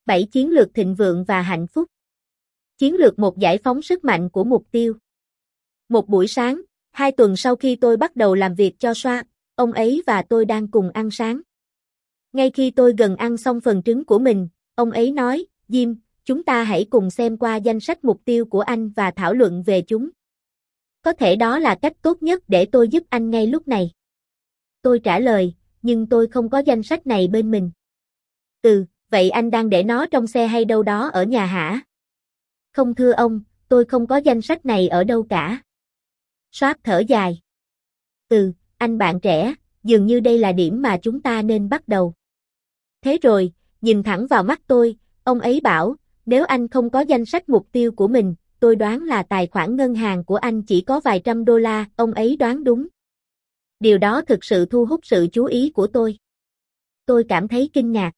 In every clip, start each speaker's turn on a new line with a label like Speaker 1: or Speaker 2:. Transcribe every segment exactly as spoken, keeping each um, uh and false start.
Speaker 1: bảy Chiến lược thịnh vượng và hạnh phúc. Chiến lược một Giải phóng sức mạnh của mục tiêu. Một buổi sáng, hai tuần sau khi tôi bắt đầu làm việc cho Schwab, ông ấy và tôi đang cùng ăn sáng. Ngay khi tôi gần ăn xong phần trứng của mình, ông ấy nói, Jim, chúng ta hãy cùng xem qua danh sách mục tiêu của anh và thảo luận về chúng. Có thể đó là cách tốt nhất để tôi giúp anh ngay lúc này. Tôi trả lời, nhưng tôi không có danh sách này bên mình. Ừ, vậy anh đang để nó trong xe hay đâu đó ở nhà hả? Không thưa ông, tôi không có danh sách này ở đâu cả. Schwab thở dài. Ừ, anh bạn trẻ, dường như đây là điểm mà chúng ta nên bắt đầu. Thế rồi, nhìn thẳng vào mắt tôi, ông ấy bảo, nếu anh không có danh sách mục tiêu của mình, tôi đoán là tài khoản ngân hàng của anh chỉ có vài trăm đô la, ông ấy đoán đúng. Điều đó thực sự thu hút sự chú ý của tôi. Tôi cảm thấy kinh ngạc.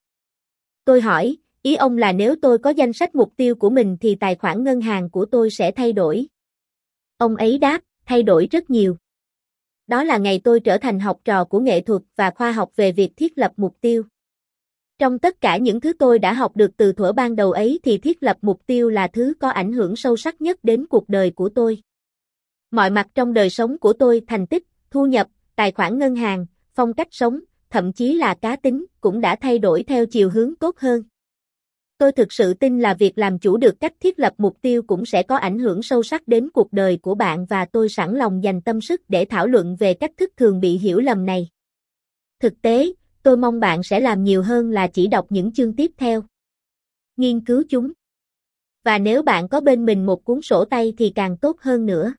Speaker 1: Tôi hỏi, ý ông là nếu tôi có danh sách mục tiêu của mình thì tài khoản ngân hàng của tôi sẽ thay đổi? Ông ấy đáp, thay đổi rất nhiều. Đó là ngày tôi trở thành học trò của nghệ thuật và khoa học về việc thiết lập mục tiêu. Trong tất cả những thứ tôi đã học được từ thuở ban đầu ấy thì thiết lập mục tiêu là thứ có ảnh hưởng sâu sắc nhất đến cuộc đời của tôi. Mọi mặt trong đời sống của tôi, thành tích, thu nhập, tài khoản ngân hàng, phong cách sống, thậm chí là cá tính, cũng đã thay đổi theo chiều hướng tốt hơn. Tôi thực sự tin là việc làm chủ được cách thiết lập mục tiêu cũng sẽ có ảnh hưởng sâu sắc đến cuộc đời của bạn và tôi sẵn lòng dành tâm sức để thảo luận về cách thức thường bị hiểu lầm này. Thực tế, tôi mong bạn sẽ làm nhiều hơn là chỉ đọc những chương tiếp theo. Nghiên cứu chúng. Và nếu bạn có bên mình một cuốn sổ tay thì càng tốt hơn nữa.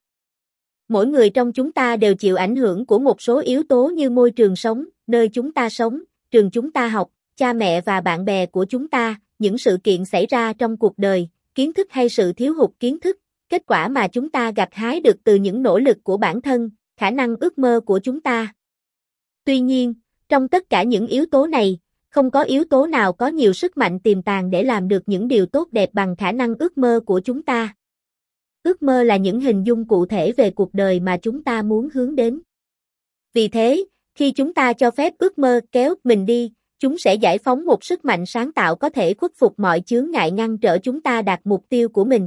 Speaker 1: Mỗi người trong chúng ta đều chịu ảnh hưởng của một số yếu tố như môi trường sống, nơi chúng ta sống, trường chúng ta học, cha mẹ và bạn bè của chúng ta, những sự kiện xảy ra trong cuộc đời, kiến thức hay sự thiếu hụt kiến thức, kết quả mà chúng ta gặt hái được từ những nỗ lực của bản thân, khả năng ước mơ của chúng ta. Tuy nhiên, trong tất cả những yếu tố này, không có yếu tố nào có nhiều sức mạnh tiềm tàng để làm được những điều tốt đẹp bằng khả năng ước mơ của chúng ta. Ước mơ là những hình dung cụ thể về cuộc đời mà chúng ta muốn hướng đến. Vì thế, khi chúng ta cho phép ước mơ kéo mình đi, chúng sẽ giải phóng một sức mạnh sáng tạo có thể khuất phục mọi chướng ngại ngăn trở chúng ta đạt mục tiêu của mình.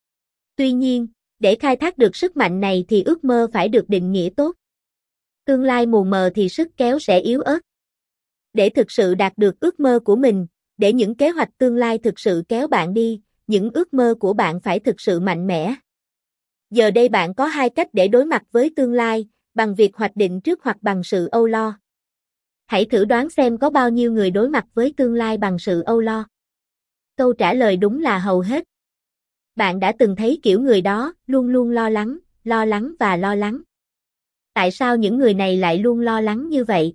Speaker 1: Tuy nhiên, để khai thác được sức mạnh này thì ước mơ phải được định nghĩa tốt. Tương lai mù mờ thì sức kéo sẽ yếu ớt. Để thực sự đạt được ước mơ của mình, để những kế hoạch tương lai thực sự kéo bạn đi, những ước mơ của bạn phải thực sự mạnh mẽ. Giờ đây bạn có hai cách để đối mặt với tương lai, bằng việc hoạch định trước hoặc bằng sự âu lo. Hãy thử đoán xem có bao nhiêu người đối mặt với tương lai bằng sự âu lo. Câu trả lời đúng là hầu hết. Bạn đã từng thấy kiểu người đó, luôn luôn lo lắng, lo lắng và lo lắng. Tại sao những người này lại luôn lo lắng như vậy?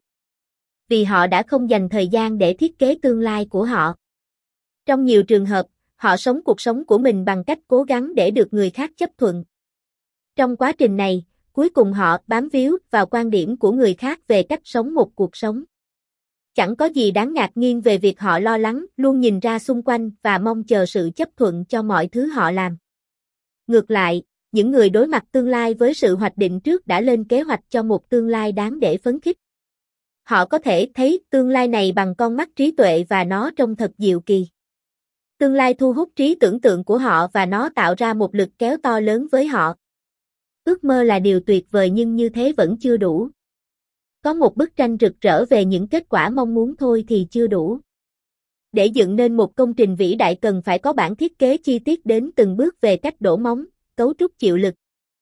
Speaker 1: Vì họ đã không dành thời gian để thiết kế tương lai của họ. Trong nhiều trường hợp, họ sống cuộc sống của mình bằng cách cố gắng để được người khác chấp thuận. Trong quá trình này, cuối cùng họ bám víu vào quan điểm của người khác về cách sống một cuộc sống. Chẳng có gì đáng ngạc nhiên về việc họ lo lắng, luôn nhìn ra xung quanh và mong chờ sự chấp thuận cho mọi thứ họ làm. Ngược lại, những người đối mặt tương lai với sự hoạch định trước đã lên kế hoạch cho một tương lai đáng để phấn khích. Họ có thể thấy tương lai này bằng con mắt trí tuệ và nó trông thật diệu kỳ. Tương lai thu hút trí tưởng tượng của họ và nó tạo ra một lực kéo to lớn với họ. Ước mơ là điều tuyệt vời nhưng như thế vẫn chưa đủ. Có một bức tranh rực rỡ về những kết quả mong muốn thôi thì chưa đủ. Để dựng nên một công trình vĩ đại cần phải có bản thiết kế chi tiết đến từng bước về cách đổ móng, cấu trúc chịu lực.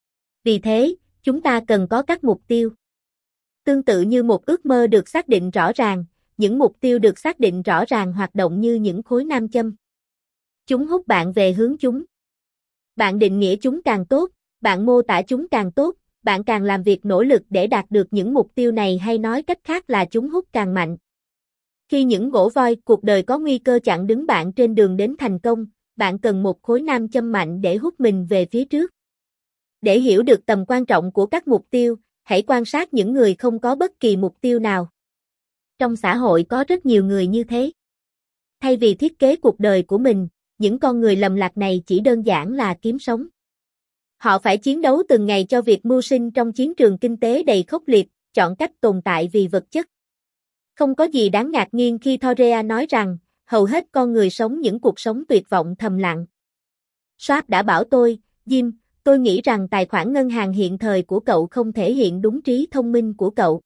Speaker 1: Vì thế, chúng ta cần có các mục tiêu. Tương tự như một ước mơ được xác định rõ ràng, những mục tiêu được xác định rõ ràng hoạt động như những khối nam châm. Chúng hút bạn về hướng chúng. Bạn định nghĩa chúng càng tốt, bạn mô tả chúng càng tốt, bạn càng làm việc nỗ lực để đạt được những mục tiêu này hay nói cách khác là chúng hút càng mạnh. Khi những gỗ voi cuộc đời có nguy cơ chặn đứng bạn trên đường đến thành công, bạn cần một khối nam châm mạnh để hút mình về phía trước. Để hiểu được tầm quan trọng của các mục tiêu, hãy quan sát những người không có bất kỳ mục tiêu nào. Trong xã hội có rất nhiều người như thế. Thay vì thiết kế cuộc đời của mình, những con người lầm lạc này chỉ đơn giản là kiếm sống. Họ phải chiến đấu từng ngày cho việc mưu sinh trong chiến trường kinh tế đầy khốc liệt, chọn cách tồn tại vì vật chất. Không có gì đáng ngạc nhiên khi Thorea nói rằng, hầu hết con người sống những cuộc sống tuyệt vọng thầm lặng. Swap đã bảo tôi, Jim, tôi nghĩ rằng tài khoản ngân hàng hiện thời của cậu không thể hiện đúng trí thông minh của cậu.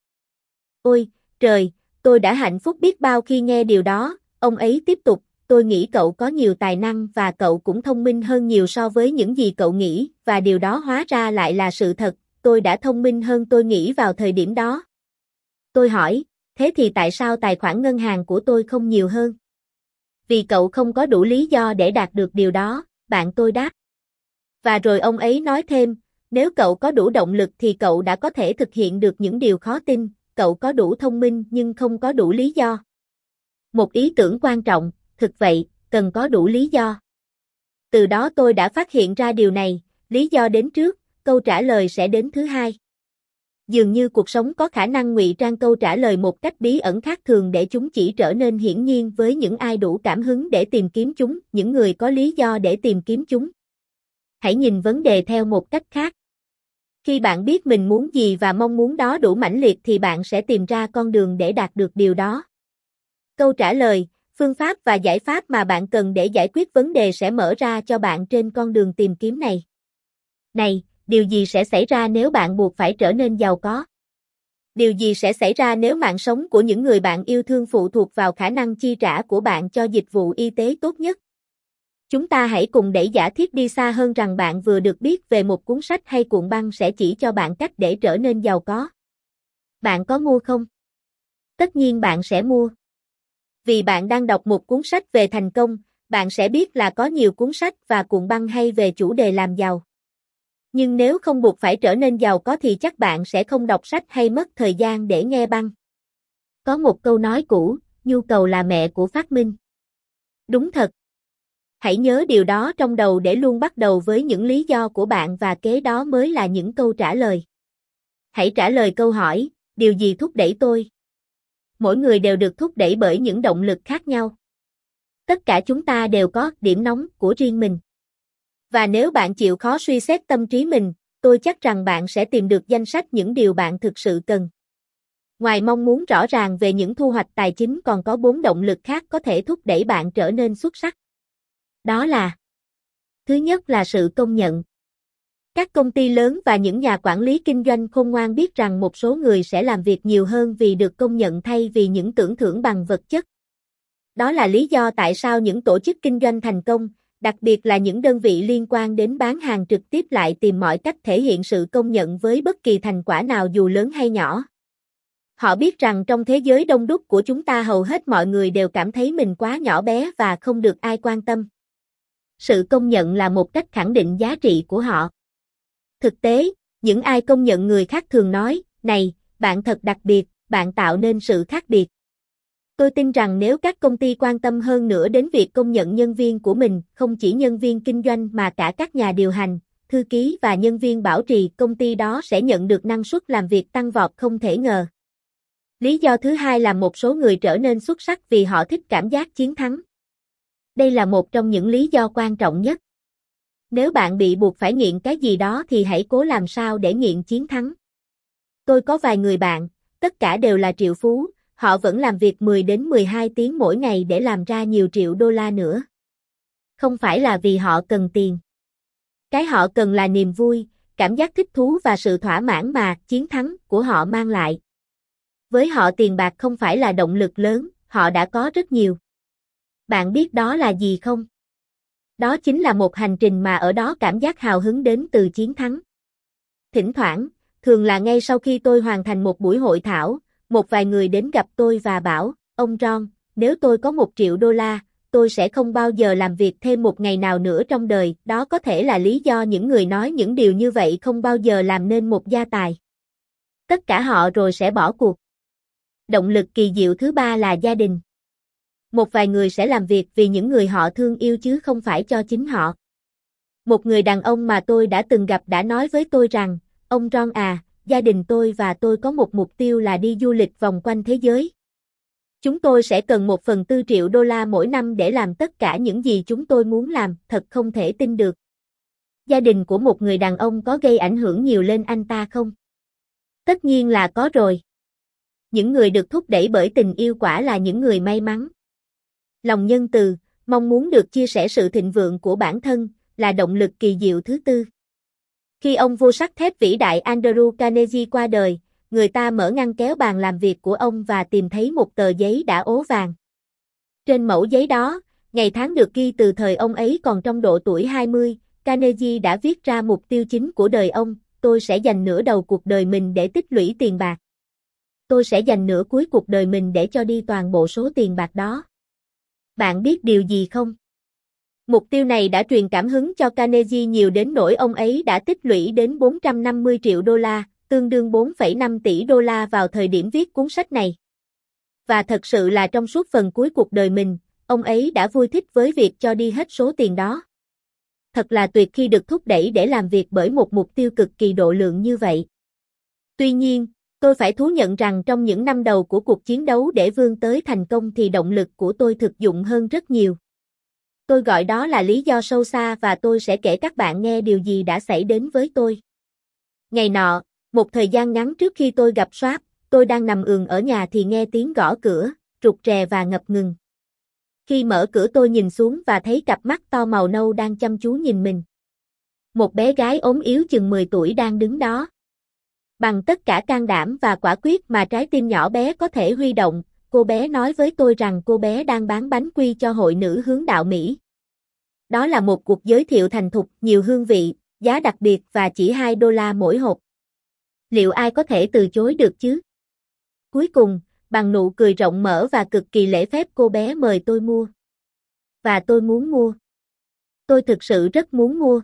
Speaker 1: Ôi, trời, tôi đã hạnh phúc biết bao khi nghe điều đó, ông ấy tiếp tục, tôi nghĩ cậu có nhiều tài năng và cậu cũng thông minh hơn nhiều so với những gì cậu nghĩ, và điều đó hóa ra lại là sự thật, tôi đã thông minh hơn tôi nghĩ vào thời điểm đó. Tôi hỏi, thế thì tại sao tài khoản ngân hàng của tôi không nhiều hơn? Vì cậu không có đủ lý do để đạt được điều đó, bạn tôi đáp. Và rồi ông ấy nói thêm, nếu cậu có đủ động lực thì cậu đã có thể thực hiện được những điều khó tin, cậu có đủ thông minh nhưng không có đủ lý do. Một ý tưởng quan trọng, thực vậy, cần có đủ lý do. Từ đó tôi đã phát hiện ra điều này, lý do đến trước, câu trả lời sẽ đến thứ hai. Dường như cuộc sống có khả năng ngụy trang câu trả lời một cách bí ẩn khác thường để chúng chỉ trở nên hiển nhiên với những ai đủ cảm hứng để tìm kiếm chúng, những người có lý do để tìm kiếm chúng. Hãy nhìn vấn đề theo một cách khác. Khi bạn biết mình muốn gì và mong muốn đó đủ mãnh liệt thì bạn sẽ tìm ra con đường để đạt được điều đó. Câu trả lời, phương pháp và giải pháp mà bạn cần để giải quyết vấn đề sẽ mở ra cho bạn trên con đường tìm kiếm này. Này, điều gì sẽ xảy ra nếu bạn buộc phải trở nên giàu có? Điều gì sẽ xảy ra nếu mạng sống của những người bạn yêu thương phụ thuộc vào khả năng chi trả của bạn cho dịch vụ y tế tốt nhất? Chúng ta hãy cùng đẩy giả thiết đi xa hơn rằng bạn vừa được biết về một cuốn sách hay cuộn băng sẽ chỉ cho bạn cách để trở nên giàu có. Bạn có mua không? Tất nhiên bạn sẽ mua. Vì bạn đang đọc một cuốn sách về thành công, bạn sẽ biết là có nhiều cuốn sách và cuộn băng hay về chủ đề làm giàu. Nhưng nếu không buộc phải trở nên giàu có thì chắc bạn sẽ không đọc sách hay mất thời gian để nghe băng. Có một câu nói cũ, nhu cầu là mẹ của phát minh. Đúng thật. Hãy nhớ điều đó trong đầu để luôn bắt đầu với những lý do của bạn và kế đó mới là những câu trả lời. Hãy trả lời câu hỏi, điều gì thúc đẩy tôi? Mỗi người đều được thúc đẩy bởi những động lực khác nhau. Tất cả chúng ta đều có điểm nóng của riêng mình. Và nếu bạn chịu khó suy xét tâm trí mình, tôi chắc rằng bạn sẽ tìm được danh sách những điều bạn thực sự cần. Ngoài mong muốn rõ ràng về những thu hoạch tài chính còn có bốn động lực khác có thể thúc đẩy bạn trở nên xuất sắc. Đó là: thứ nhất là sự công nhận. Các công ty lớn và những nhà quản lý kinh doanh khôn ngoan biết rằng một số người sẽ làm việc nhiều hơn vì được công nhận thay vì những tưởng thưởng bằng vật chất. Đó là lý do tại sao những tổ chức kinh doanh thành công, đặc biệt là những đơn vị liên quan đến bán hàng trực tiếp lại tìm mọi cách thể hiện sự công nhận với bất kỳ thành quả nào dù lớn hay nhỏ. Họ biết rằng trong thế giới đông đúc của chúng ta hầu hết mọi người đều cảm thấy mình quá nhỏ bé và không được ai quan tâm. Sự công nhận là một cách khẳng định giá trị của họ. Thực tế, những ai công nhận người khác thường nói, này, bạn thật đặc biệt, bạn tạo nên sự khác biệt. Tôi tin rằng nếu các công ty quan tâm hơn nữa đến việc công nhận nhân viên của mình, không chỉ nhân viên kinh doanh mà cả các nhà điều hành, thư ký và nhân viên bảo trì, công ty đó sẽ nhận được năng suất làm việc tăng vọt không thể ngờ. Lý do thứ hai là một số người trở nên xuất sắc vì họ thích cảm giác chiến thắng. Đây là một trong những lý do quan trọng nhất. Nếu bạn bị buộc phải nghiện cái gì đó thì hãy cố làm sao để nghiện chiến thắng. Tôi có vài người bạn, tất cả đều là triệu phú, họ vẫn làm việc mười đến mười hai tiếng mỗi ngày để làm ra nhiều triệu đô la nữa. Không phải là vì họ cần tiền. Cái họ cần là niềm vui, cảm giác thích thú và sự thỏa mãn mà chiến thắng của họ mang lại. Với họ tiền bạc không phải là động lực lớn, họ đã có rất nhiều. Bạn biết đó là gì không? Đó chính là một hành trình mà ở đó cảm giác hào hứng đến từ chiến thắng. Thỉnh thoảng, thường là ngay sau khi tôi hoàn thành một buổi hội thảo, một vài người đến gặp tôi và bảo, ông Ron, nếu tôi có một triệu đô la, tôi sẽ không bao giờ làm việc thêm một ngày nào nữa trong đời. Đó có thể là lý do những người nói những điều như vậy không bao giờ làm nên một gia tài. Tất cả họ rồi sẽ bỏ cuộc. Động lực kỳ diệu thứ ba là gia đình. Một vài người sẽ làm việc vì những người họ thương yêu chứ không phải cho chính họ. Một người đàn ông mà tôi đã từng gặp đã nói với tôi rằng, ông Ron à, gia đình tôi và tôi có một mục tiêu là đi du lịch vòng quanh thế giới. Chúng tôi sẽ cần một phần tư triệu đô la mỗi năm để làm tất cả những gì chúng tôi muốn làm, thật không thể tin được. Gia đình của một người đàn ông có gây ảnh hưởng nhiều lên anh ta không? Tất nhiên là có rồi. Những người được thúc đẩy bởi tình yêu quả là những người may mắn. Lòng nhân từ, mong muốn được chia sẻ sự thịnh vượng của bản thân, là động lực kỳ diệu thứ tư. Khi ông vua sắt thép vĩ đại Andrew Carnegie qua đời, người ta mở ngăn kéo bàn làm việc của ông và tìm thấy một tờ giấy đã ố vàng. Trên mẩu giấy đó, ngày tháng được ghi từ thời ông ấy còn trong độ tuổi hai mươi, Carnegie đã viết ra mục tiêu chính của đời ông: tôi sẽ dành nửa đầu cuộc đời mình để tích lũy tiền bạc. Tôi sẽ dành nửa cuối cuộc đời mình để cho đi toàn bộ số tiền bạc đó. Bạn biết điều gì không? Mục tiêu này đã truyền cảm hứng cho Carnegie nhiều đến nỗi ông ấy đã tích lũy đến bốn trăm năm mươi triệu đô la, tương đương bốn phẩy năm tỷ đô la vào thời điểm viết cuốn sách này. Và thật sự là trong suốt phần cuối cuộc đời mình, ông ấy đã vui thích với việc cho đi hết số tiền đó. Thật là tuyệt khi được thúc đẩy để làm việc bởi một mục tiêu cực kỳ độ lượng như vậy. Tuy nhiên, tôi phải thú nhận rằng trong những năm đầu của cuộc chiến đấu để vươn tới thành công thì động lực của tôi thực dụng hơn rất nhiều. Tôi gọi đó là lý do sâu xa và tôi sẽ kể các bạn nghe điều gì đã xảy đến với tôi. Ngày nọ, một thời gian ngắn trước khi tôi gặp Schwab, tôi đang nằm ườn ở nhà thì nghe tiếng gõ cửa, rụt rè và ngập ngừng. Khi mở cửa tôi nhìn xuống và thấy cặp mắt to màu nâu đang chăm chú nhìn mình. Một bé gái ốm yếu chừng mười tuổi đang đứng đó. Bằng tất cả can đảm và quả quyết mà trái tim nhỏ bé có thể huy động, cô bé nói với tôi rằng cô bé đang bán bánh quy cho hội nữ hướng đạo Mỹ. Đó là một cuộc giới thiệu thành thục, nhiều hương vị, giá đặc biệt và chỉ hai đô la mỗi hộp. Liệu ai có thể từ chối được chứ? Cuối cùng, bằng nụ cười rộng mở và cực kỳ lễ phép cô bé mời tôi mua. Và tôi muốn mua. Tôi thực sự rất muốn mua.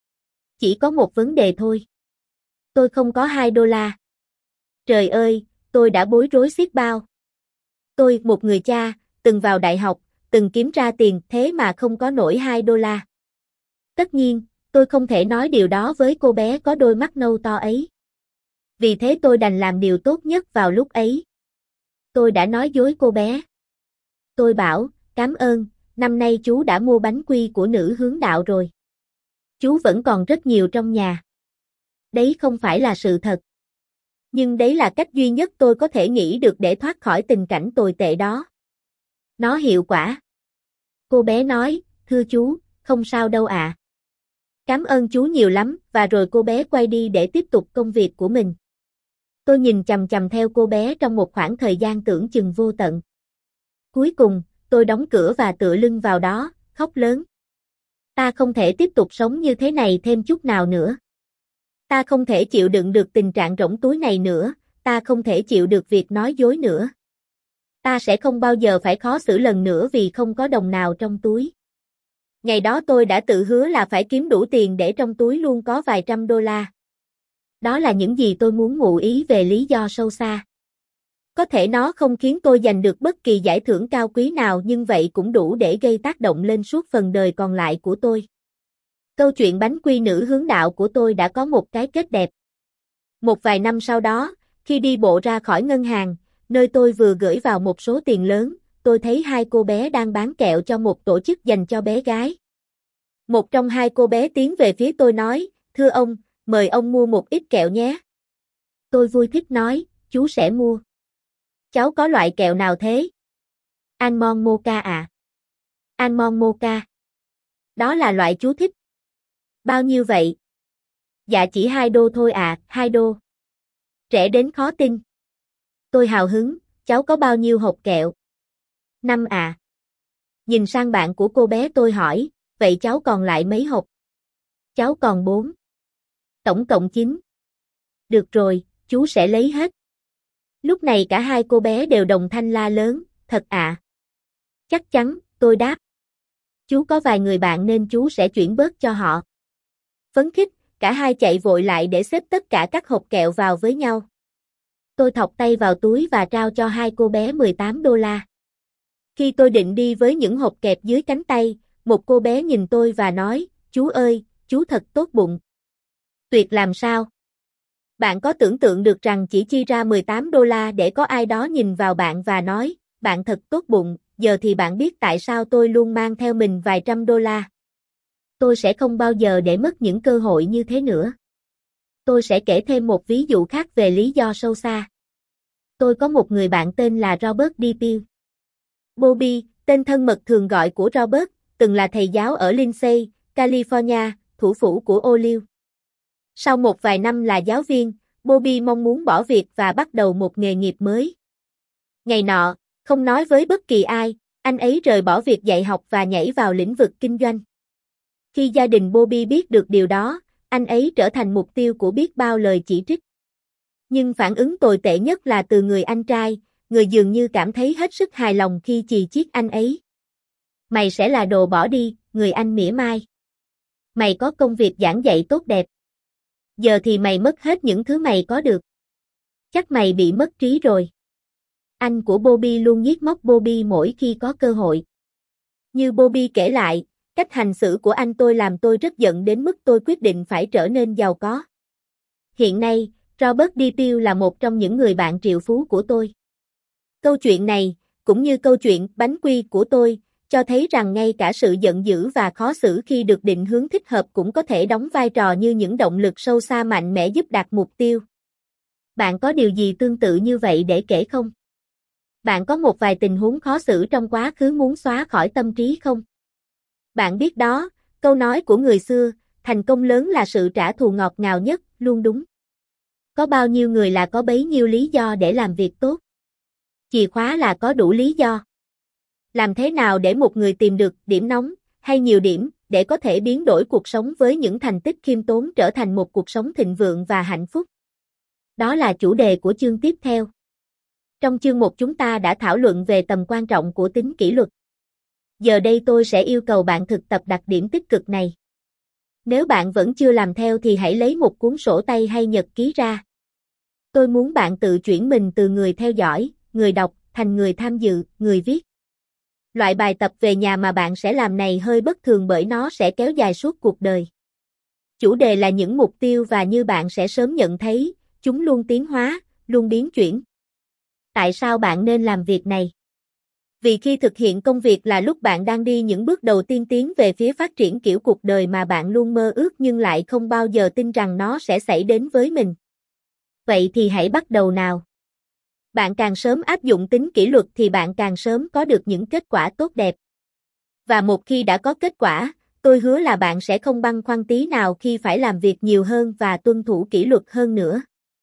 Speaker 1: Chỉ có một vấn đề thôi. Tôi không có hai đô la. Trời ơi, tôi đã bối rối xiết bao. Tôi, một người cha, từng vào đại học, từng kiếm ra tiền thế mà không có nổi hai đô la. Tất nhiên, tôi không thể nói điều đó với cô bé có đôi mắt nâu to ấy. Vì thế tôi đành làm điều tốt nhất vào lúc ấy. Tôi đã nói dối cô bé. Tôi bảo, cảm ơn, năm nay chú đã mua bánh quy của nữ hướng đạo rồi. Chú vẫn còn rất nhiều trong nhà. Đấy không phải là sự thật. Nhưng đấy là cách duy nhất tôi có thể nghĩ được để thoát khỏi tình cảnh tồi tệ đó. Nó hiệu quả. Cô bé nói, thưa chú, không sao đâu ạ. À. Cảm ơn chú nhiều lắm, và rồi cô bé quay đi để tiếp tục công việc của mình. Tôi nhìn chằm chằm theo cô bé trong một khoảng thời gian tưởng chừng vô tận. Cuối cùng, tôi đóng cửa và tựa lưng vào đó, khóc lớn. Ta không thể tiếp tục sống như thế này thêm chút nào nữa. Ta không thể chịu đựng được tình trạng rỗng túi này nữa, ta không thể chịu được việc nói dối nữa. Ta sẽ không bao giờ phải khó xử lần nữa vì không có đồng nào trong túi. Ngày đó tôi đã tự hứa là phải kiếm đủ tiền để trong túi luôn có vài trăm đô la. Đó là những gì tôi muốn ngụ ý về lý do sâu xa. Có thể nó không khiến tôi giành được bất kỳ giải thưởng cao quý nào nhưng vậy cũng đủ để gây tác động lên suốt phần đời còn lại của tôi. Câu chuyện bánh quy nữ hướng đạo của tôi đã có một cái kết đẹp. Một vài năm sau đó, khi đi bộ ra khỏi ngân hàng, nơi tôi vừa gửi vào một số tiền lớn, tôi thấy hai cô bé đang bán kẹo cho một tổ chức dành cho bé gái. Một trong hai cô bé tiến về phía tôi nói, thưa ông, mời ông mua một ít kẹo nhé. Tôi vui thích nói, chú sẽ mua. Cháu có loại kẹo nào thế? Almond mocha à? Almond mocha. Đó là loại chú thích. Bao nhiêu vậy? Dạ chỉ hai đô thôi à, hai đô. Rẻ đến khó tin. Tôi hào hứng, cháu có bao nhiêu hộp kẹo? Năm à. Nhìn sang bạn của cô bé tôi hỏi, vậy cháu còn lại mấy hộp? Cháu còn bốn. Tổng cộng chín. Được rồi, chú sẽ lấy hết. Lúc này cả hai cô bé đều đồng thanh la lớn, thật ạ. À? Chắc chắn, tôi đáp. Chú có vài người bạn nên chú sẽ chuyển bớt cho họ. Phấn khích, cả hai chạy vội lại để xếp tất cả các hộp kẹo vào với nhau. Tôi thọc tay vào túi và trao cho hai cô bé mười tám đô la. Khi tôi định đi với những hộp kẹp dưới cánh tay, một cô bé nhìn tôi và nói, chú ơi, chú thật tốt bụng. Tuyệt làm sao? Bạn có tưởng tượng được rằng chỉ chi ra mười tám đô la để có ai đó nhìn vào bạn và nói, bạn thật tốt bụng, giờ thì bạn biết tại sao tôi luôn mang theo mình vài trăm đô la. Tôi sẽ không bao giờ để mất những cơ hội như thế nữa. Tôi sẽ kể thêm một ví dụ khác về lý do sâu xa. Tôi có một người bạn tên là Robert D. Peel. Bobby, tên thân mật thường gọi của Robert, từng là thầy giáo ở Lindsay, California, thủ phủ của Olive. Sau một vài năm là giáo viên, Bobby mong muốn bỏ việc và bắt đầu một nghề nghiệp mới. Ngày nọ, không nói với bất kỳ ai, anh ấy rời bỏ việc dạy học và nhảy vào lĩnh vực kinh doanh. Khi gia đình Bobby biết được điều đó, anh ấy trở thành mục tiêu của biết bao lời chỉ trích. Nhưng phản ứng tồi tệ nhất là từ người anh trai, người dường như cảm thấy hết sức hài lòng khi chì chiết anh ấy. Mày sẽ là đồ bỏ đi, người anh mỉa mai. Mày có công việc giảng dạy tốt đẹp. Giờ thì mày mất hết những thứ mày có được. Chắc mày bị mất trí rồi. Anh của Bobby luôn nhiếc móc Bobby mỗi khi có cơ hội. Như Bobby kể lại, cách hành xử của anh tôi làm tôi rất giận đến mức tôi quyết định phải trở nên giàu có. Hiện nay, Robert DePiel là một trong những người bạn triệu phú của tôi. Câu chuyện này, cũng như câu chuyện bánh quy của tôi, cho thấy rằng ngay cả sự giận dữ và khó xử khi được định hướng thích hợp cũng có thể đóng vai trò như những động lực sâu xa mạnh mẽ giúp đạt mục tiêu. Bạn có điều gì tương tự như vậy để kể không? Bạn có một vài tình huống khó xử trong quá khứ muốn xóa khỏi tâm trí không? Bạn biết đó, câu nói của người xưa, thành công lớn là sự trả thù ngọt ngào nhất, luôn đúng. Có bao nhiêu người là có bấy nhiêu lý do để làm việc tốt? Chìa khóa là có đủ lý do. Làm thế nào để một người tìm được điểm nóng, hay nhiều điểm, để có thể biến đổi cuộc sống với những thành tích khiêm tốn trở thành một cuộc sống thịnh vượng và hạnh phúc? Đó là chủ đề của chương tiếp theo. Trong chương một chúng ta đã thảo luận về tầm quan trọng của tính kỷ luật. Giờ đây tôi sẽ yêu cầu bạn thực tập đặc điểm tích cực này. Nếu bạn vẫn chưa làm theo thì hãy lấy một cuốn sổ tay hay nhật ký ra. Tôi muốn bạn tự chuyển mình từ người theo dõi, người đọc, thành người tham dự, người viết. Loại bài tập về nhà mà bạn sẽ làm này hơi bất thường bởi nó sẽ kéo dài suốt cuộc đời. Chủ đề là những mục tiêu và như bạn sẽ sớm nhận thấy, chúng luôn tiến hóa, luôn biến chuyển. Tại sao bạn nên làm việc này? Vì khi thực hiện công việc là lúc bạn đang đi những bước đầu tiên tiến về phía phát triển kiểu cuộc đời mà bạn luôn mơ ước nhưng lại không bao giờ tin rằng nó sẽ xảy đến với mình. Vậy thì hãy bắt đầu nào. Bạn càng sớm áp dụng tính kỷ luật thì bạn càng sớm có được những kết quả tốt đẹp. Và một khi đã có kết quả, tôi hứa là bạn sẽ không băn khoăn tí nào khi phải làm việc nhiều hơn và tuân thủ kỷ luật hơn nữa.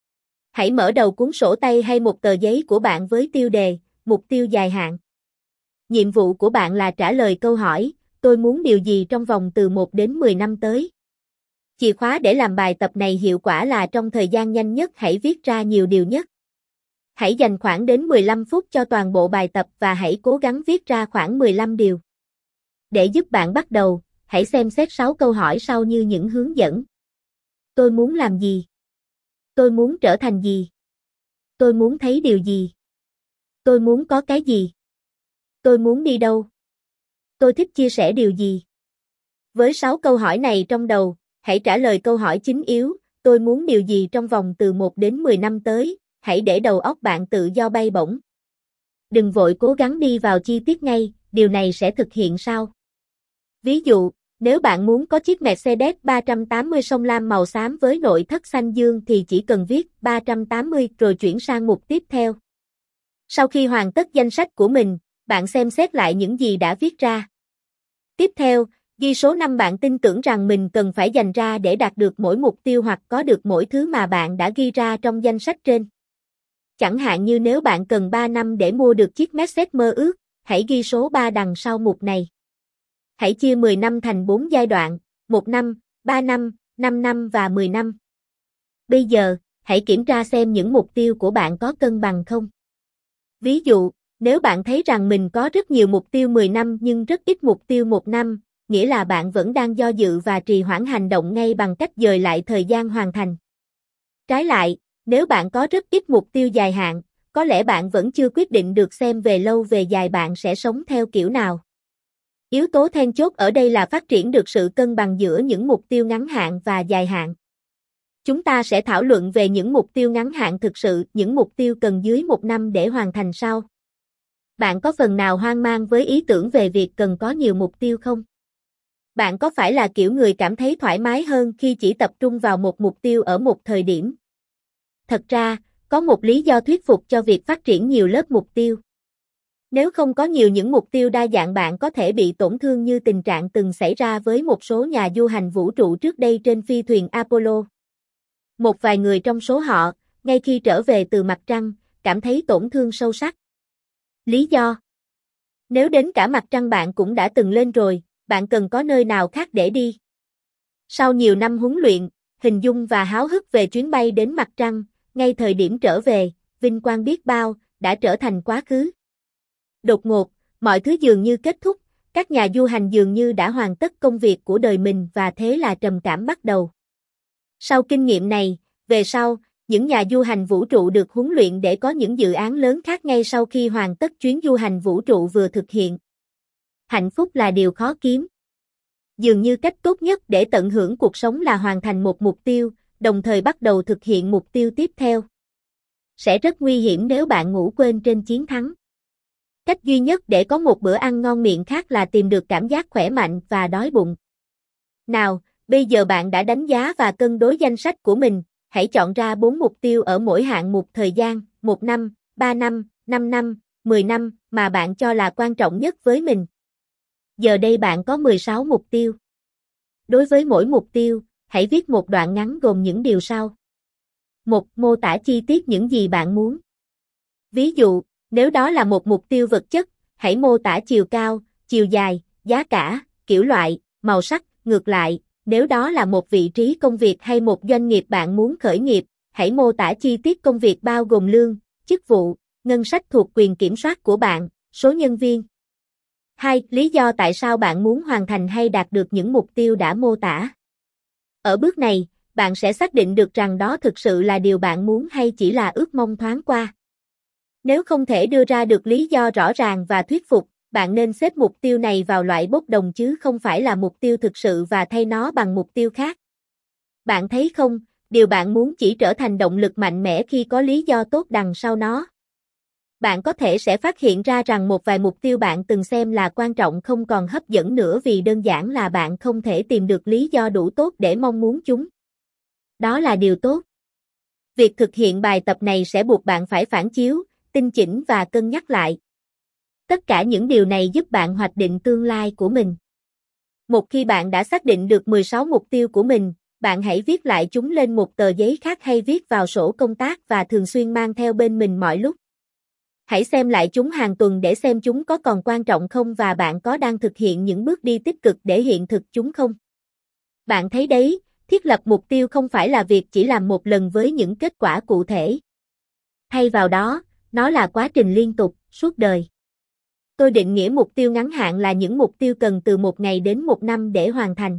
Speaker 1: Hãy mở đầu cuốn sổ tay hay một tờ giấy của bạn với tiêu đề, mục tiêu dài hạn. Nhiệm vụ của bạn là trả lời câu hỏi, tôi muốn điều gì trong vòng từ một đến mười năm tới. Chìa khóa để làm bài tập này hiệu quả là trong thời gian nhanh nhất hãy viết ra nhiều điều nhất. Hãy dành khoảng đến mười lăm phút cho toàn bộ bài tập và hãy cố gắng viết ra khoảng mười lăm điều. Để giúp bạn bắt đầu, hãy xem xét sáu câu hỏi sau như những hướng dẫn. Tôi muốn làm gì? Tôi muốn trở thành gì? Tôi muốn thấy điều gì? Tôi muốn có cái gì? Tôi muốn đi đâu? Tôi thích chia sẻ điều gì? Với sáu câu hỏi này trong đầu, hãy trả lời câu hỏi chính yếu, tôi muốn điều gì trong vòng từ một đến mười năm tới, hãy để đầu óc bạn tự do bay bổng. Đừng vội cố gắng đi vào chi tiết ngay, điều này sẽ thực hiện sau. Ví dụ, nếu bạn muốn có chiếc Mercedes ba trăm tám mươi sông lam màu xám với nội thất xanh dương thì chỉ cần viết ba trăm tám mươi rồi chuyển sang mục tiếp theo. Sau khi hoàn tất danh sách của mình, bạn xem xét lại những gì đã viết ra. Tiếp theo, ghi số năm bạn tin tưởng rằng mình cần phải dành ra để đạt được mỗi mục tiêu hoặc có được mỗi thứ mà bạn đã ghi ra trong danh sách trên. Chẳng hạn như nếu bạn cần ba năm để mua được chiếc Mercedes mơ ước, hãy ghi số ba đằng sau mục này. Hãy chia mười năm thành bốn giai đoạn, một năm, ba năm, năm năm và mười năm. Bây giờ, hãy kiểm tra xem những mục tiêu của bạn có cân bằng không. Ví dụ, nếu bạn thấy rằng mình có rất nhiều mục tiêu mười năm nhưng rất ít mục tiêu một năm, nghĩa là bạn vẫn đang do dự và trì hoãn hành động ngay bằng cách dời lại thời gian hoàn thành. Trái lại, nếu bạn có rất ít mục tiêu dài hạn, có lẽ bạn vẫn chưa quyết định được xem về lâu về dài bạn sẽ sống theo kiểu nào. Yếu tố then chốt ở đây là phát triển được sự cân bằng giữa những mục tiêu ngắn hạn và dài hạn. Chúng ta sẽ thảo luận về những mục tiêu ngắn hạn thực sự, những mục tiêu cần dưới một năm để hoàn thành sau. Bạn có phần nào hoang mang với ý tưởng về việc cần có nhiều mục tiêu không? Bạn có phải là kiểu người cảm thấy thoải mái hơn khi chỉ tập trung vào một mục tiêu ở một thời điểm? Thật ra, có một lý do thuyết phục cho việc phát triển nhiều lớp mục tiêu. Nếu không có nhiều những mục tiêu đa dạng bạn có thể bị tổn thương như tình trạng từng xảy ra với một số nhà du hành vũ trụ trước đây trên phi thuyền Apollo. Một vài người trong số họ, ngay khi trở về từ mặt trăng, cảm thấy tổn thương sâu sắc. Lý do: nếu đến cả mặt trăng bạn cũng đã từng lên rồi, bạn cần có nơi nào khác để đi. Sau nhiều năm huấn luyện, hình dung và háo hức về chuyến bay đến mặt trăng, ngay thời điểm trở về, vinh quang biết bao, đã trở thành quá khứ. Đột ngột, mọi thứ dường như kết thúc, các nhà du hành dường như đã hoàn tất công việc của đời mình và thế là trầm cảm bắt đầu. Sau kinh nghiệm này, về sau, những nhà du hành vũ trụ được huấn luyện để có những dự án lớn khác ngay sau khi hoàn tất chuyến du hành vũ trụ vừa thực hiện. Hạnh phúc là điều khó kiếm. Dường như cách tốt nhất để tận hưởng cuộc sống là hoàn thành một mục tiêu, đồng thời bắt đầu thực hiện mục tiêu tiếp theo. Sẽ rất nguy hiểm nếu bạn ngủ quên trên chiến thắng. Cách duy nhất để có một bữa ăn ngon miệng khác là tìm được cảm giác khỏe mạnh và đói bụng. Nào, bây giờ bạn đã đánh giá và cân đối danh sách của mình, hãy chọn ra bốn mục tiêu ở mỗi hạng mục thời gian, một năm, ba năm, năm năm, mười năm mà bạn cho là quan trọng nhất với mình. Giờ đây bạn có mười sáu mục tiêu. Đối với mỗi mục tiêu, hãy viết một đoạn ngắn gồm những điều sau. một. Mô tả chi tiết những gì bạn muốn. Ví dụ, nếu đó là một mục tiêu vật chất, hãy mô tả chiều cao, chiều dài, giá cả, kiểu loại, màu sắc. Ngược lại, nếu đó là một vị trí công việc hay một doanh nghiệp bạn muốn khởi nghiệp, hãy mô tả chi tiết công việc bao gồm lương, chức vụ, ngân sách thuộc quyền kiểm soát của bạn, số nhân viên. hai. Lý do tại sao bạn muốn hoàn thành hay đạt được những mục tiêu đã mô tả. Ở bước này, bạn sẽ xác định được rằng đó thực sự là điều bạn muốn hay chỉ là ước mong thoáng qua. Nếu không thể đưa ra được lý do rõ ràng và thuyết phục, bạn nên xếp mục tiêu này vào loại bốc đồng chứ không phải là mục tiêu thực sự và thay nó bằng mục tiêu khác. Bạn thấy không, điều bạn muốn chỉ trở thành động lực mạnh mẽ khi có lý do tốt đằng sau nó. Bạn có thể sẽ phát hiện ra rằng một vài mục tiêu bạn từng xem là quan trọng không còn hấp dẫn nữa vì đơn giản là bạn không thể tìm được lý do đủ tốt để mong muốn chúng. Đó là điều tốt. Việc thực hiện bài tập này sẽ buộc bạn phải phản chiếu, tinh chỉnh và cân nhắc lại. Tất cả những điều này giúp bạn hoạch định tương lai của mình. Một khi bạn đã xác định được mười sáu mục tiêu của mình, bạn hãy viết lại chúng lên một tờ giấy khác hay viết vào sổ công tác và thường xuyên mang theo bên mình mọi lúc. Hãy xem lại chúng hàng tuần để xem chúng có còn quan trọng không và bạn có đang thực hiện những bước đi tích cực để hiện thực chúng không. Bạn thấy đấy, thiết lập mục tiêu không phải là việc chỉ làm một lần với những kết quả cụ thể. Thay vào đó, nó là quá trình liên tục, suốt đời. Tôi định nghĩa mục tiêu ngắn hạn là những mục tiêu cần từ một ngày đến một năm để hoàn thành.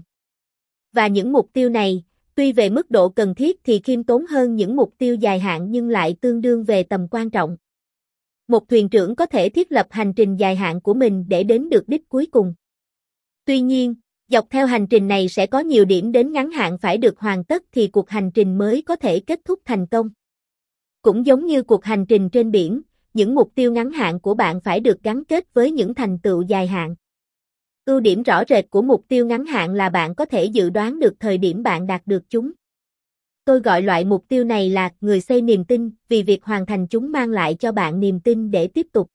Speaker 1: Và những mục tiêu này, tuy về mức độ cần thiết thì khiêm tốn hơn những mục tiêu dài hạn nhưng lại tương đương về tầm quan trọng. Một thuyền trưởng có thể thiết lập hành trình dài hạn của mình để đến được đích cuối cùng. Tuy nhiên, dọc theo hành trình này sẽ có nhiều điểm đến ngắn hạn phải được hoàn tất thì cuộc hành trình mới có thể kết thúc thành công. Cũng giống như cuộc hành trình trên biển, những mục tiêu ngắn hạn của bạn phải được gắn kết với những thành tựu dài hạn. Ưu điểm rõ rệt của mục tiêu ngắn hạn là bạn có thể dự đoán được thời điểm bạn đạt được chúng. Tôi gọi loại mục tiêu này là người xây niềm tin, vì việc hoàn thành chúng mang lại cho bạn niềm tin để tiếp tục.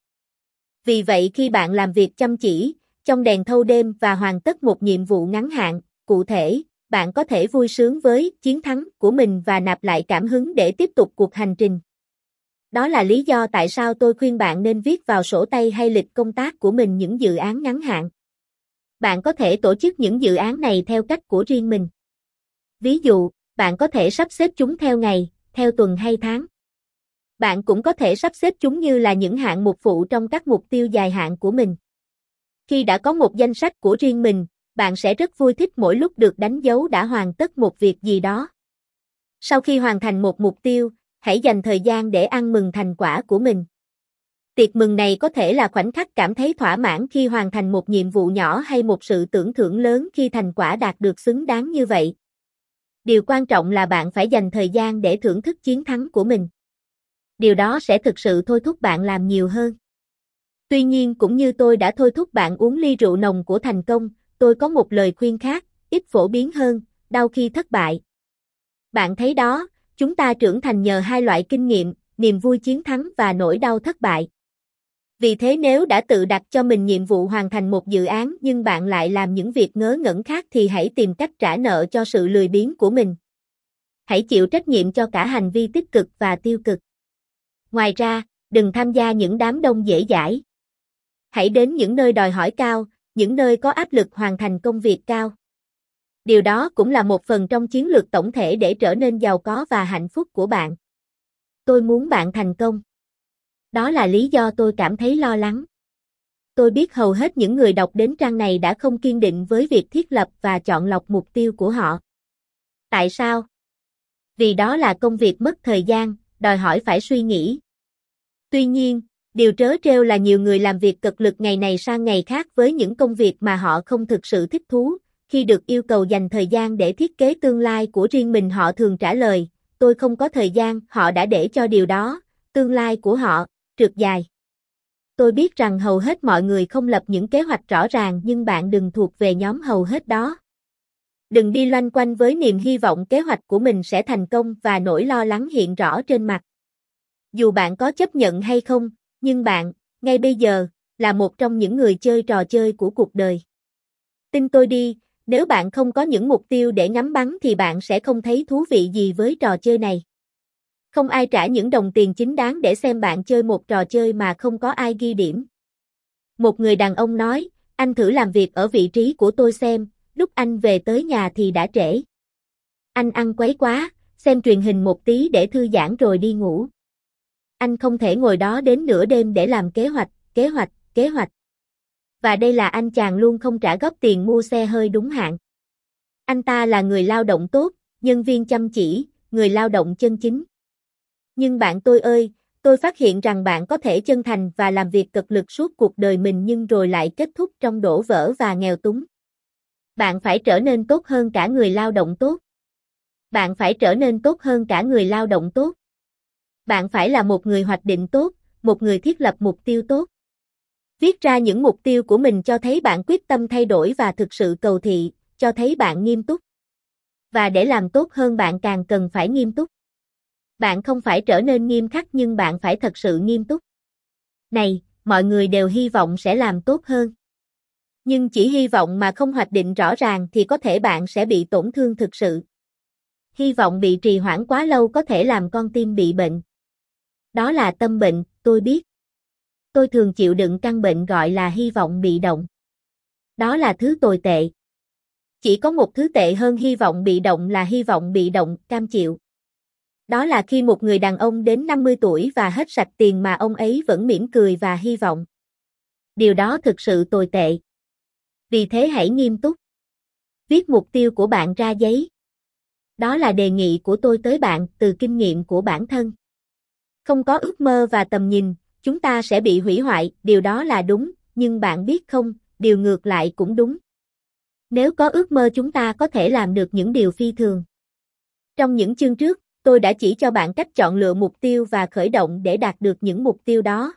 Speaker 1: Vì vậy khi bạn làm việc chăm chỉ, trong đèn thâu đêm và hoàn tất một nhiệm vụ ngắn hạn, cụ thể, bạn có thể vui sướng với chiến thắng của mình và nạp lại cảm hứng để tiếp tục cuộc hành trình. Đó là lý do tại sao tôi khuyên bạn nên viết vào sổ tay hay lịch công tác của mình những dự án ngắn hạn. Bạn có thể tổ chức những dự án này theo cách của riêng mình. Ví dụ, bạn có thể sắp xếp chúng theo ngày, theo tuần hay tháng. Bạn cũng có thể sắp xếp chúng như là những hạng mục phụ trong các mục tiêu dài hạn của mình. Khi đã có một danh sách của riêng mình, bạn sẽ rất vui thích mỗi lúc được đánh dấu đã hoàn tất một việc gì đó. Sau khi hoàn thành một mục tiêu, hãy dành thời gian để ăn mừng thành quả của mình. Tiệc mừng này có thể là khoảnh khắc cảm thấy thỏa mãn khi hoàn thành một nhiệm vụ nhỏ hay một sự tưởng thưởng lớn khi thành quả đạt được xứng đáng như vậy. Điều quan trọng là bạn phải dành thời gian để thưởng thức chiến thắng của mình. Điều đó sẽ thực sự thôi thúc bạn làm nhiều hơn. Tuy nhiên cũng như tôi đã thôi thúc bạn uống ly rượu nồng của thành công, tôi có một lời khuyên khác, ít phổ biến hơn, đau khi thất bại. Bạn thấy đó, chúng ta trưởng thành nhờ hai loại kinh nghiệm, niềm vui chiến thắng và nỗi đau thất bại. Vì thế nếu đã tự đặt cho mình nhiệm vụ hoàn thành một dự án nhưng bạn lại làm những việc ngớ ngẩn khác thì hãy tìm cách trả nợ cho sự lười biếng của mình. Hãy chịu trách nhiệm cho cả hành vi tích cực và tiêu cực. Ngoài ra, đừng tham gia những đám đông dễ dãi. Hãy đến những nơi đòi hỏi cao, những nơi có áp lực hoàn thành công việc cao. Điều đó cũng là một phần trong chiến lược tổng thể để trở nên giàu có và hạnh phúc của bạn. Tôi muốn bạn thành công. Đó là lý do tôi cảm thấy lo lắng. Tôi biết hầu hết những người đọc đến trang này đã không kiên định với việc thiết lập và chọn lọc mục tiêu của họ. Tại sao? Vì đó là công việc mất thời gian, đòi hỏi phải suy nghĩ. Tuy nhiên, điều trớ trêu là nhiều người làm việc cật lực ngày này sang ngày khác với những công việc mà họ không thực sự thích thú. Khi được yêu cầu dành thời gian để thiết kế tương lai của riêng mình, họ thường trả lời, tôi không có thời gian. Họ đã để cho điều đó, tương lai của họ, trượt dài. Tôi biết rằng hầu hết mọi người không lập những kế hoạch rõ ràng, nhưng bạn đừng thuộc về nhóm hầu hết đó. Đừng đi loanh quanh với niềm hy vọng kế hoạch của mình sẽ thành công và nỗi lo lắng hiện rõ trên mặt. Dù bạn có chấp nhận hay không, nhưng bạn, ngay bây giờ, là một trong những người chơi trò chơi của cuộc đời. Tin tôi đi, nếu bạn không có những mục tiêu để ngắm bắn thì bạn sẽ không thấy thú vị gì với trò chơi này. Không ai trả những đồng tiền chính đáng để xem bạn chơi một trò chơi mà không có ai ghi điểm. Một người đàn ông nói, anh thử làm việc ở vị trí của tôi xem, lúc anh về tới nhà thì đã trễ. Anh ăn quấy quá, xem truyền hình một tí để thư giãn rồi đi ngủ. Anh không thể ngồi đó đến nửa đêm để làm kế hoạch, kế hoạch, kế hoạch. Và đây là anh chàng luôn không trả góp tiền mua xe hơi đúng hạn. Anh ta là người lao động tốt, nhân viên chăm chỉ, người lao động chân chính. Nhưng bạn tôi ơi, tôi phát hiện rằng bạn có thể chân thành và làm việc cực lực suốt cuộc đời mình nhưng rồi lại kết thúc trong đổ vỡ và nghèo túng. Bạn phải trở nên tốt hơn cả người lao động tốt. Bạn phải trở nên tốt hơn cả người lao động tốt. Bạn phải là một người hoạch định tốt, một người thiết lập mục tiêu tốt. Viết ra những mục tiêu của mình cho thấy bạn quyết tâm thay đổi và thực sự cầu thị, cho thấy bạn nghiêm túc. Và để làm tốt hơn bạn càng cần phải nghiêm túc. Bạn không phải trở nên nghiêm khắc nhưng bạn phải thật sự nghiêm túc. Này, mọi người đều hy vọng sẽ làm tốt hơn. Nhưng chỉ hy vọng mà không hoạch định rõ ràng thì có thể bạn sẽ bị tổn thương thực sự. Hy vọng bị trì hoãn quá lâu có thể làm con tim bị bệnh. Đó là tâm bệnh, tôi biết. Tôi thường chịu đựng căn bệnh gọi là hy vọng bị động. Đó là thứ tồi tệ. Chỉ có một thứ tệ hơn hy vọng bị động là hy vọng bị động, cam chịu. Đó là khi một người đàn ông đến năm mươi tuổi và hết sạch tiền mà ông ấy vẫn mỉm cười và hy vọng. Điều đó thực sự tồi tệ. Vì thế hãy nghiêm túc. Viết mục tiêu của bạn ra giấy. Đó là đề nghị của tôi tới bạn từ kinh nghiệm của bản thân. Không có ước mơ và tầm nhìn, chúng ta sẽ bị hủy hoại, điều đó là đúng, nhưng bạn biết không, điều ngược lại cũng đúng. Nếu có ước mơ chúng ta có thể làm được những điều phi thường. Trong những chương trước, tôi đã chỉ cho bạn cách chọn lựa mục tiêu và khởi động để đạt được những mục tiêu đó.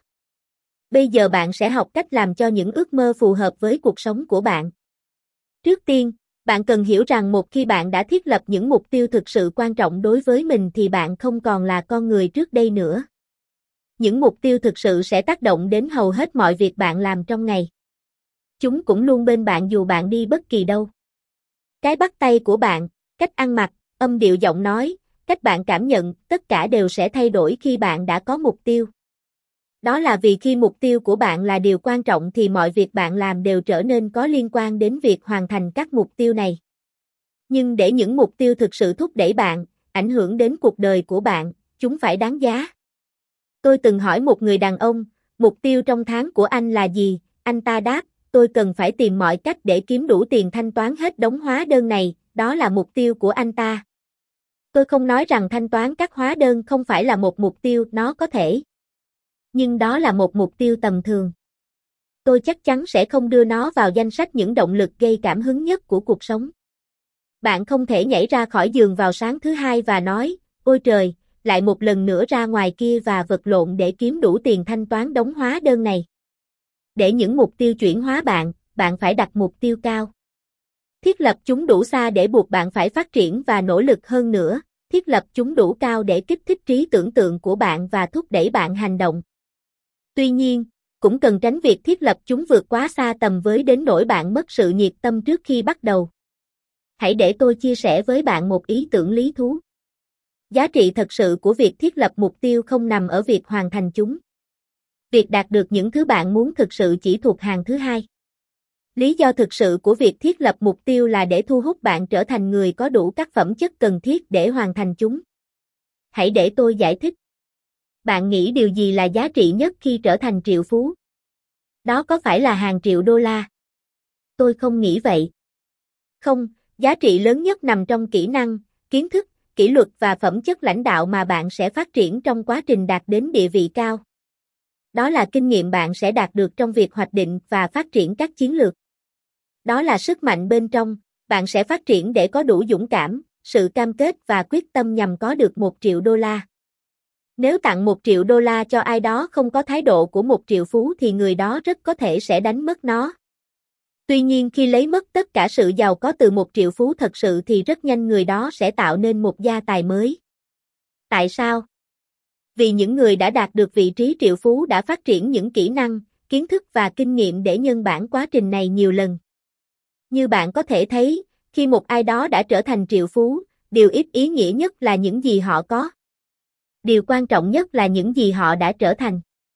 Speaker 1: Bây giờ bạn sẽ học cách làm cho những ước mơ phù hợp với cuộc sống của bạn. Trước tiên, bạn cần hiểu rằng một khi bạn đã thiết lập những mục tiêu thực sự quan trọng đối với mình thì bạn không còn là con người trước đây nữa. Những mục tiêu thực sự sẽ tác động đến hầu hết mọi việc bạn làm trong ngày. Chúng cũng luôn bên bạn dù bạn đi bất kỳ đâu. Cái bắt tay của bạn, cách ăn mặc, âm điệu giọng nói, cách bạn cảm nhận, tất cả đều sẽ thay đổi khi bạn đã có mục tiêu. Đó là vì khi mục tiêu của bạn là điều quan trọng thì mọi việc bạn làm đều trở nên có liên quan đến việc hoàn thành các mục tiêu này. Nhưng để những mục tiêu thực sự thúc đẩy bạn, ảnh hưởng đến cuộc đời của bạn, chúng phải đáng giá. Tôi từng hỏi một người đàn ông, mục tiêu trong tháng của anh là gì? Anh ta đáp, tôi cần phải tìm mọi cách để kiếm đủ tiền thanh toán hết đống hóa đơn này, đó là mục tiêu của anh ta. Tôi không nói rằng thanh toán các hóa đơn không phải là một mục tiêu, nó có thể. Nhưng đó là một mục tiêu tầm thường. Tôi chắc chắn sẽ không đưa nó vào danh sách những động lực gây cảm hứng nhất của cuộc sống. Bạn không thể nhảy ra khỏi giường vào sáng thứ hai và nói, ôi trời, lại một lần nữa ra ngoài kia và vật lộn để kiếm đủ tiền thanh toán đống hóa đơn này. Để những mục tiêu chuyển hóa bạn, bạn phải đặt mục tiêu cao. Thiết lập chúng đủ xa để buộc bạn phải phát triển và nỗ lực hơn nữa, thiết lập chúng đủ cao để kích thích trí tưởng tượng của bạn và thúc đẩy bạn hành động. Tuy nhiên, cũng cần tránh việc thiết lập chúng vượt quá xa tầm với đến nỗi bạn mất sự nhiệt tâm trước khi bắt đầu. Hãy để tôi chia sẻ với bạn một ý tưởng lý thú. Giá trị thật sự của việc thiết lập mục tiêu không nằm ở việc hoàn thành chúng. Việc đạt được những thứ bạn muốn thực sự chỉ thuộc hàng thứ hai. Lý do thực sự của việc thiết lập mục tiêu là để thu hút bạn trở thành người có đủ các phẩm chất cần thiết để hoàn thành chúng. Hãy để tôi giải thích. Bạn nghĩ điều gì là giá trị nhất khi trở thành triệu phú? Đó có phải là hàng triệu đô la? Tôi không nghĩ vậy. Không, giá trị lớn nhất nằm trong kỹ năng, kiến thức, kỷ luật và phẩm chất lãnh đạo mà bạn sẽ phát triển trong quá trình đạt đến địa vị cao. Đó là kinh nghiệm bạn sẽ đạt được trong việc hoạch định và phát triển các chiến lược. Đó là sức mạnh bên trong, bạn sẽ phát triển để có đủ dũng cảm, sự cam kết và quyết tâm nhằm có được một triệu đô la. Nếu tặng một triệu đô la cho ai đó không có thái độ của một triệu phú thì người đó rất có thể sẽ đánh mất nó. Tuy nhiên khi lấy mất tất cả sự giàu có từ một triệu phú thật sự thì rất nhanh người đó sẽ tạo nên một gia tài mới. Tại sao? Vì những người đã đạt được vị trí triệu phú đã phát triển những kỹ năng, kiến thức và kinh nghiệm để nhân bản quá trình này nhiều lần. Như bạn có thể thấy, khi một ai đó đã trở thành triệu phú, điều ít ý nghĩa nhất là những gì họ có. Điều quan trọng nhất là những gì họ đã trở thành.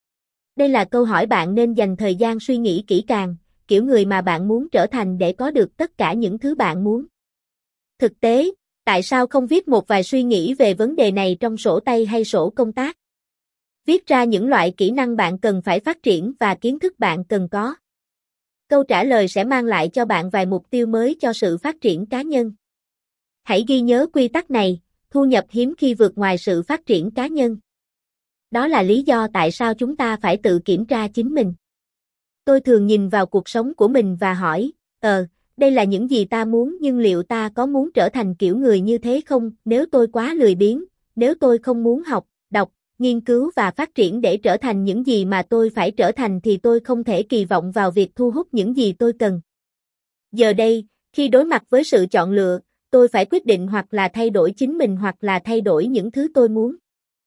Speaker 1: Đây là câu hỏi bạn nên dành thời gian suy nghĩ kỹ càng, kiểu người mà bạn muốn trở thành để có được tất cả những thứ bạn muốn. Thực tế, tại sao không viết một vài suy nghĩ về vấn đề này trong sổ tay hay sổ công tác? Viết ra những loại kỹ năng bạn cần phải phát triển và kiến thức bạn cần có. Câu trả lời sẽ mang lại cho bạn vài mục tiêu mới cho sự phát triển cá nhân. Hãy ghi nhớ quy tắc này, thu nhập hiếm khi vượt ngoài sự phát triển cá nhân. Đó là lý do tại sao chúng ta phải tự kiểm tra chính mình. Tôi thường nhìn vào cuộc sống của mình và hỏi, ờ, đây là những gì ta muốn nhưng liệu ta có muốn trở thành kiểu người như thế không? Nếu tôi quá lười biếng, nếu tôi không muốn học, đọc, nghiên cứu và phát triển để trở thành những gì mà tôi phải trở thành thì tôi không thể kỳ vọng vào việc thu hút những gì tôi cần. Giờ đây, khi đối mặt với sự chọn lựa, tôi phải quyết định hoặc là thay đổi chính mình hoặc là thay đổi những thứ tôi muốn.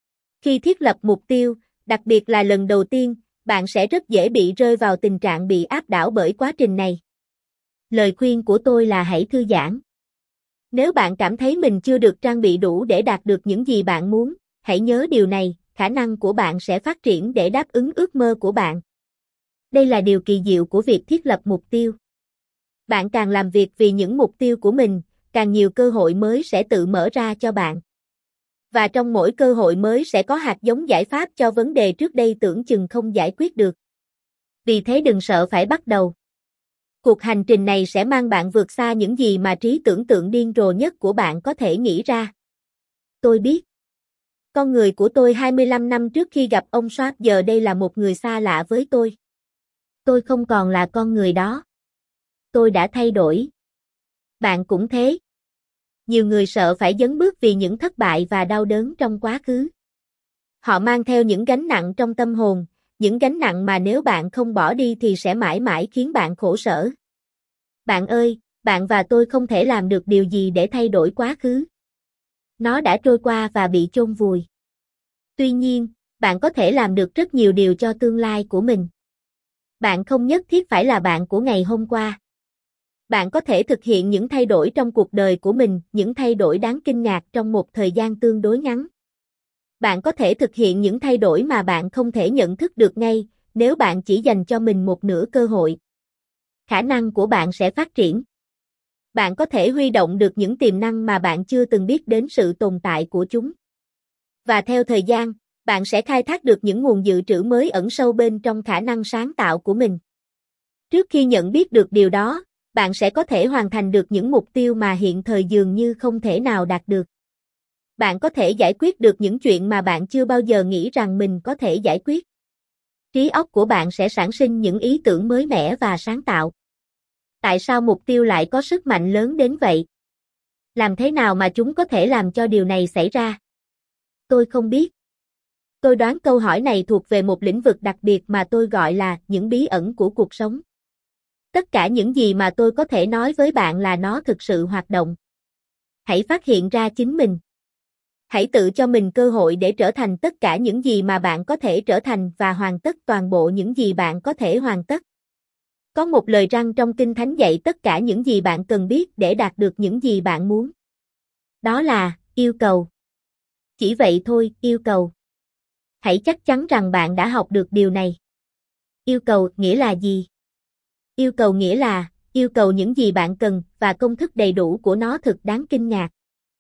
Speaker 1: Khi thiết lập mục tiêu, đặc biệt là lần đầu tiên, bạn sẽ rất dễ bị rơi vào tình trạng bị áp đảo bởi quá trình này. Lời khuyên của tôi là hãy thư giãn. Nếu bạn cảm thấy mình chưa được trang bị đủ để đạt được những gì bạn muốn, hãy nhớ điều này, khả năng của bạn sẽ phát triển để đáp ứng ước mơ của bạn. Đây là điều kỳ diệu của việc thiết lập mục tiêu. Bạn càng làm việc vì những mục tiêu của mình, càng nhiều cơ hội mới sẽ tự mở ra cho bạn. Và trong mỗi cơ hội mới sẽ có hạt giống giải pháp cho vấn đề trước đây tưởng chừng không giải quyết được. Vì thế đừng sợ phải bắt đầu. Cuộc hành trình này sẽ mang bạn vượt xa những gì mà trí tưởng tượng điên rồ nhất của bạn có thể nghĩ ra. Tôi biết. Con người của tôi hai mươi lăm năm trước khi gặp ông Schwab giờ đây là một người xa lạ với tôi. Tôi không còn là con người đó. Tôi đã thay đổi. Bạn cũng thế. Nhiều người sợ phải dấn bước vì những thất bại và đau đớn trong quá khứ. Họ mang theo những gánh nặng trong tâm hồn, những gánh nặng mà nếu bạn không bỏ đi thì sẽ mãi mãi khiến bạn khổ sở. Bạn ơi, bạn và tôi không thể làm được điều gì để thay đổi quá khứ. Nó đã trôi qua và bị chôn vùi. Tuy nhiên, bạn có thể làm được rất nhiều điều cho tương lai của mình. Bạn không nhất thiết phải là bạn của ngày hôm qua. Bạn có thể thực hiện những thay đổi trong cuộc đời của mình, những thay đổi đáng kinh ngạc trong một thời gian tương đối ngắn. Bạn có thể thực hiện những thay đổi mà bạn không thể nhận thức được ngay, nếu bạn chỉ dành cho mình một nửa cơ hội. Khả năng của bạn sẽ phát triển. Bạn có thể huy động được những tiềm năng mà bạn chưa từng biết đến sự tồn tại của chúng. Và theo thời gian, bạn sẽ khai thác được những nguồn dự trữ mới ẩn sâu bên trong khả năng sáng tạo của mình. Trước khi nhận biết được điều đó, bạn sẽ có thể hoàn thành được những mục tiêu mà hiện thời dường như không thể nào đạt được. Bạn có thể giải quyết được những chuyện mà bạn chưa bao giờ nghĩ rằng mình có thể giải quyết. Trí óc của bạn sẽ sản sinh những ý tưởng mới mẻ và sáng tạo. Tại sao mục tiêu lại có sức mạnh lớn đến vậy? Làm thế nào mà chúng có thể làm cho điều này xảy ra? Tôi không biết. Tôi đoán câu hỏi này thuộc về một lĩnh vực đặc biệt mà tôi gọi là những bí ẩn của cuộc sống. Tất cả những gì mà tôi có thể nói với bạn là nó thực sự hoạt động. Hãy phát hiện ra chính mình. Hãy tự cho mình cơ hội để trở thành tất cả những gì mà bạn có thể trở thành và hoàn tất toàn bộ những gì bạn có thể hoàn tất. Có một lời răn trong Kinh Thánh dạy tất cả những gì bạn cần biết để đạt được những gì bạn muốn. Đó là, yêu cầu. Chỉ vậy thôi, yêu cầu. Hãy chắc chắn rằng bạn đã học được điều này. Yêu cầu nghĩa là gì? Yêu cầu nghĩa là, yêu cầu những gì bạn cần và công thức đầy đủ của nó thực đáng kinh ngạc.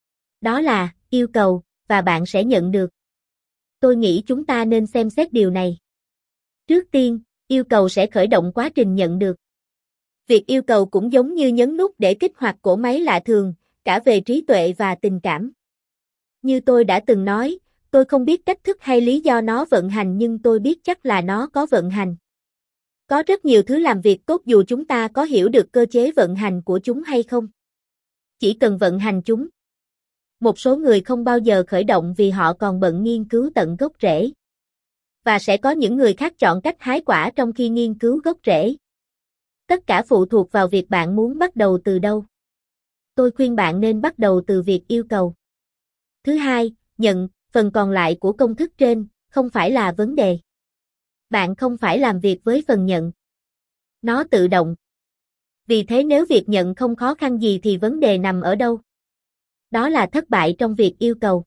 Speaker 1: Đó là, yêu cầu, và bạn sẽ nhận được. Tôi nghĩ chúng ta nên xem xét điều này. Trước tiên, yêu cầu sẽ khởi động quá trình nhận được. Việc yêu cầu cũng giống như nhấn nút để kích hoạt cỗ máy lạ thường, cả về trí tuệ và tình cảm. Như tôi đã từng nói, tôi không biết cách thức hay lý do nó vận hành nhưng tôi biết chắc là nó có vận hành. Có rất nhiều thứ làm việc tốt dù chúng ta có hiểu được cơ chế vận hành của chúng hay không. Chỉ cần vận hành chúng. Một số người không bao giờ khởi động vì họ còn bận nghiên cứu tận gốc rễ. Và sẽ có những người khác chọn cách hái quả trong khi nghiên cứu gốc rễ. Tất cả phụ thuộc vào việc bạn muốn bắt đầu từ đâu. Tôi khuyên bạn nên bắt đầu từ việc yêu cầu. Thứ hai, nhận, phần còn lại của công thức trên, không phải là vấn đề. Bạn không phải làm việc với phần nhận. Nó tự động. Vì thế nếu việc nhận không khó khăn gì thì vấn đề nằm ở đâu? Đó là thất bại trong việc yêu cầu.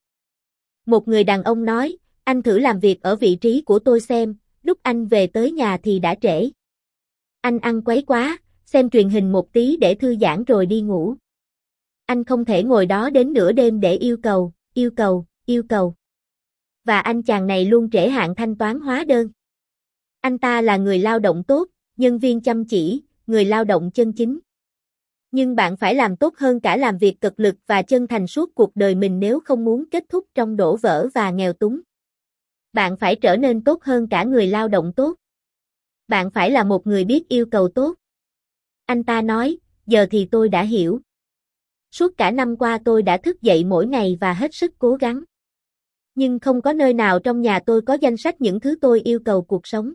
Speaker 1: Một người đàn ông nói, anh thử làm việc ở vị trí của tôi xem, lúc anh về tới nhà thì đã trễ. Anh ăn quấy quá, xem truyền hình một tí để thư giãn rồi đi ngủ. Anh không thể ngồi đó đến nửa đêm để yêu cầu, yêu cầu, yêu cầu. Và anh chàng này luôn trễ hạn thanh toán hóa đơn. Anh ta là người lao động tốt, nhân viên chăm chỉ, người lao động chân chính. Nhưng bạn phải làm tốt hơn cả làm việc cực lực và chân thành suốt cuộc đời mình nếu không muốn kết thúc trong đổ vỡ và nghèo túng. Bạn phải trở nên tốt hơn cả người lao động tốt. Bạn phải là một người biết yêu cầu tốt. Anh ta nói, giờ thì tôi đã hiểu. Suốt cả năm qua tôi đã thức dậy mỗi ngày và hết sức cố gắng. Nhưng không có nơi nào trong nhà tôi có danh sách những thứ tôi yêu cầu cuộc sống.